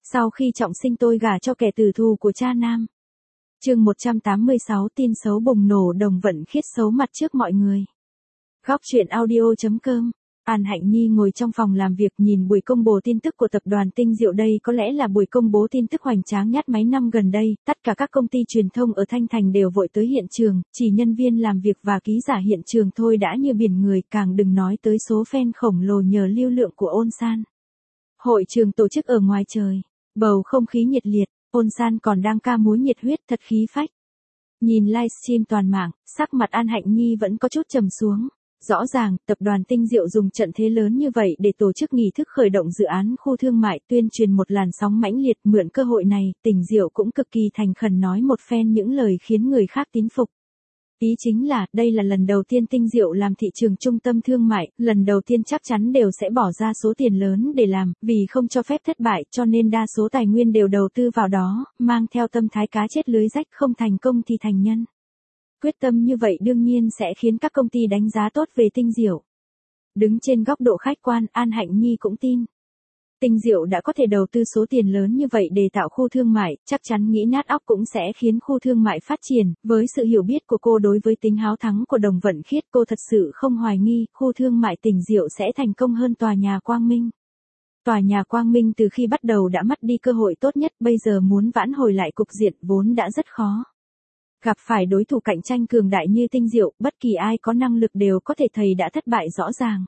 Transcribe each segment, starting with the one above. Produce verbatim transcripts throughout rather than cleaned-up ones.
Sau khi trọng sinh tôi gả cho kẻ tử thù của cha nam. Chương một trăm tám mươi sáu tin xấu bùng nổ Đồng Vận Khiết xấu mặt trước mọi người. Góc truyện audio.com. An Hạnh Nhi ngồi trong phòng làm việc nhìn buổi công bố tin tức của tập đoàn Tinh Diệu. Đây có lẽ là buổi công bố tin tức hoành tráng nhất mấy năm gần đây, tất cả các công ty truyền thông ở Thanh Thành đều vội tới hiện trường, chỉ nhân viên làm việc và ký giả hiện trường thôi đã như biển người, càng đừng nói tới số fan khổng lồ nhờ lưu lượng của Ôn San. Hội trường tổ chức ở ngoài trời, bầu không khí nhiệt liệt, Ôn San còn đang ca múa nhiệt huyết thật khí phách. Nhìn livestream toàn mạng, sắc mặt An Hạnh Nhi vẫn có chút trầm xuống. Rõ ràng, tập đoàn Tinh Diệu dùng trận thế lớn như vậy để tổ chức nghi thức khởi động dự án khu thương mại, tuyên truyền một làn sóng mãnh liệt. Mượn cơ hội này, Tinh Diệu cũng cực kỳ thành khẩn nói một phen những lời khiến người khác tín phục. Ý chính là, đây là lần đầu tiên Tinh Diệu làm thị trường trung tâm thương mại, lần đầu tiên chắc chắn đều sẽ bỏ ra số tiền lớn để làm, vì không cho phép thất bại cho nên đa số tài nguyên đều đầu tư vào đó, mang theo tâm thái cá chết lưới rách, không thành công thì thành nhân. Quyết tâm như vậy đương nhiên sẽ khiến các công ty đánh giá tốt về Tinh Diệu. Đứng trên góc độ khách quan, An Hạnh Nhi cũng tin. Tinh Diệu đã có thể đầu tư số tiền lớn như vậy để tạo khu thương mại, chắc chắn nghĩ nát óc cũng sẽ khiến khu thương mại phát triển. Với sự hiểu biết của cô đối với tính háo thắng của Đồng Vận Khiết, cô thật sự không hoài nghi khu thương mại Tinh Diệu sẽ thành công hơn tòa nhà Quang Minh. Tòa nhà Quang Minh từ khi bắt đầu đã mất đi cơ hội tốt nhất, bây giờ muốn vãn hồi lại cục diện vốn đã rất khó. Gặp phải đối thủ cạnh tranh cường đại như Tinh Diệu, bất kỳ ai có năng lực đều có thể thấy đã thất bại rõ ràng.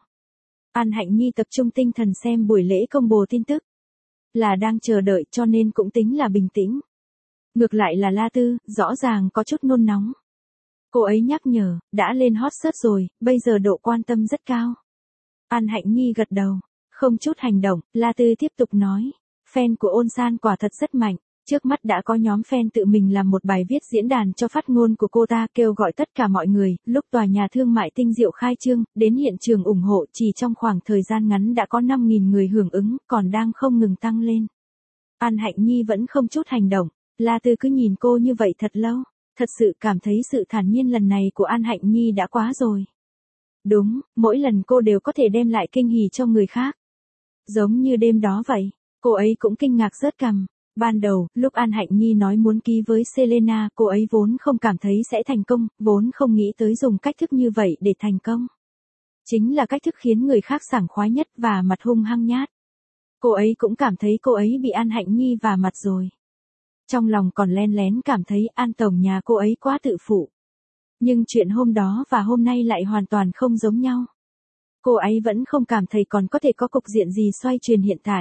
An Hạnh Nhi tập trung tinh thần xem buổi lễ công bố tin tức. Là đang chờ đợi cho nên cũng tính là bình tĩnh. Ngược lại là La Tư, rõ ràng có chút nôn nóng. Cô ấy nhắc nhở, đã lên hot search rồi, bây giờ độ quan tâm rất cao. An Hạnh Nhi gật đầu, không chút hành động, La Tư tiếp tục nói. Fan của Ôn San quả thật rất mạnh. Trước mắt đã có nhóm fan tự mình làm một bài viết diễn đàn cho phát ngôn của cô ta, kêu gọi tất cả mọi người, lúc tòa nhà thương mại Tinh Diệu khai trương, đến hiện trường ủng hộ. Chỉ trong khoảng thời gian ngắn đã có năm nghìn người hưởng ứng, còn đang không ngừng tăng lên. An Hạnh Nhi vẫn không chút hành động, La Tư cứ nhìn cô như vậy thật lâu, thật sự cảm thấy sự thản nhiên lần này của An Hạnh Nhi đã quá rồi. Đúng, mỗi lần cô đều có thể đem lại kinh hỉ cho người khác. Giống như đêm đó vậy, cô ấy cũng kinh ngạc rớt cằm. Ban đầu, lúc An Hạnh Nhi nói muốn ký với Selena, cô ấy vốn không cảm thấy sẽ thành công, vốn không nghĩ tới dùng cách thức như vậy để thành công. Chính là cách thức khiến người khác sảng khoái nhất và mặt hung hăng nhát. Cô ấy cũng cảm thấy cô ấy bị An Hạnh Nhi vả mặt rồi. Trong lòng còn len lén cảm thấy An tổng nhà cô ấy quá tự phụ. Nhưng chuyện hôm đó và hôm nay lại hoàn toàn không giống nhau. Cô ấy vẫn không cảm thấy còn có thể có cục diện gì xoay chuyển hiện tại.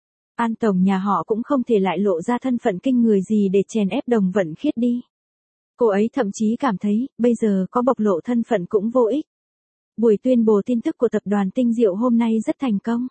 An tổng nhà họ cũng không thể lại lộ ra thân phận kinh người gì để chèn ép Đồng Vận Khiết đi. Cô ấy thậm chí cảm thấy, bây giờ có bộc lộ thân phận cũng vô ích. Buổi tuyên bố tin tức của tập đoàn Tinh Diệu hôm nay rất thành công.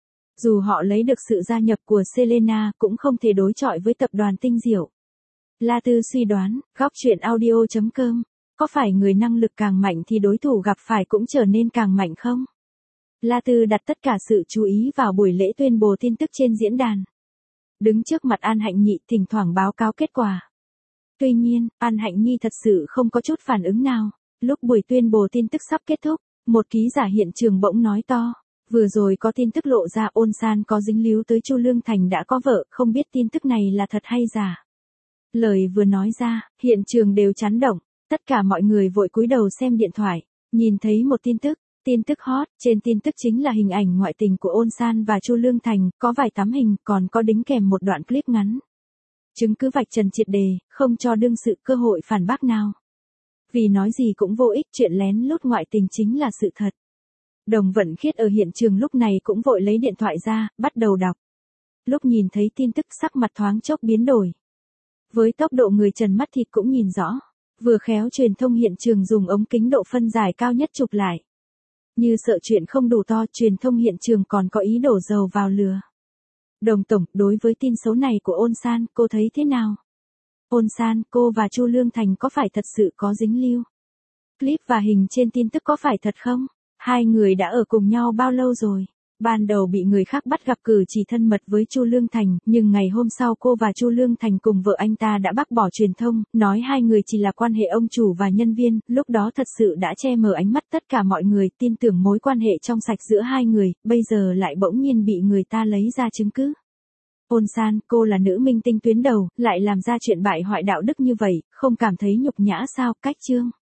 Dù họ lấy được sự gia nhập của Selena cũng không thể đối chọi với tập đoàn Tinh Diệu. La Tư suy đoán, góc truyện audio.com, có phải người năng lực càng mạnh thì đối thủ gặp phải cũng trở nên càng mạnh không? La Tư đặt tất cả sự chú ý vào buổi lễ tuyên bố tin tức trên diễn đàn. Đứng trước mặt An Hạnh Nhi thỉnh thoảng báo cáo kết quả. Tuy nhiên, An Hạnh Nhi thật sự không có chút phản ứng nào. Lúc buổi tuyên bố tin tức sắp kết thúc, một ký giả hiện trường bỗng nói to. Vừa rồi có tin tức lộ ra Ôn San có dính líu tới Chu Lương Thành đã có vợ, không biết tin tức này là thật hay giả. Lời vừa nói ra, hiện trường đều chấn động, tất cả mọi người vội cúi đầu xem điện thoại, nhìn thấy một tin tức. Tin tức hot, trên tin tức chính là hình ảnh ngoại tình của Ôn San và Chu Lương Thành, có vài tấm hình, còn có đính kèm một đoạn clip ngắn. Chứng cứ vạch trần triệt đề, không cho đương sự cơ hội phản bác nào. Vì nói gì cũng vô ích, chuyện lén lút ngoại tình chính là sự thật. Đồng Vận Khiết ở hiện trường lúc này cũng vội lấy điện thoại ra, bắt đầu đọc. Lúc nhìn thấy tin tức sắc mặt thoáng chốc biến đổi. Với tốc độ người trần mắt thịt cũng nhìn rõ, vừa khéo truyền thông hiện trường dùng ống kính độ phân giải cao nhất chụp lại. Như sợ chuyện không đủ to, truyền thông hiện trường còn có ý đổ dầu vào lửa. Đồng tổng, đối với tin xấu này của Ôn San, cô thấy thế nào? Ôn San, cô và Chu Lương Thành có phải thật sự có dính líu? Clip và hình trên tin tức có phải thật không? Hai người đã ở cùng nhau bao lâu rồi? Ban đầu bị người khác bắt gặp cử chỉ thân mật với Chu Lương Thành, nhưng ngày hôm sau cô và Chu Lương Thành cùng vợ anh ta đã bác bỏ truyền thông, nói hai người chỉ là quan hệ ông chủ và nhân viên, lúc đó thật sự đã che mờ ánh mắt tất cả mọi người, tin tưởng mối quan hệ trong sạch giữa hai người, bây giờ lại bỗng nhiên bị người ta lấy ra chứng cứ. Ôn San, cô là nữ minh tinh tuyến đầu, lại làm ra chuyện bại hoại đạo đức như vậy, không cảm thấy nhục nhã sao? Cách chương.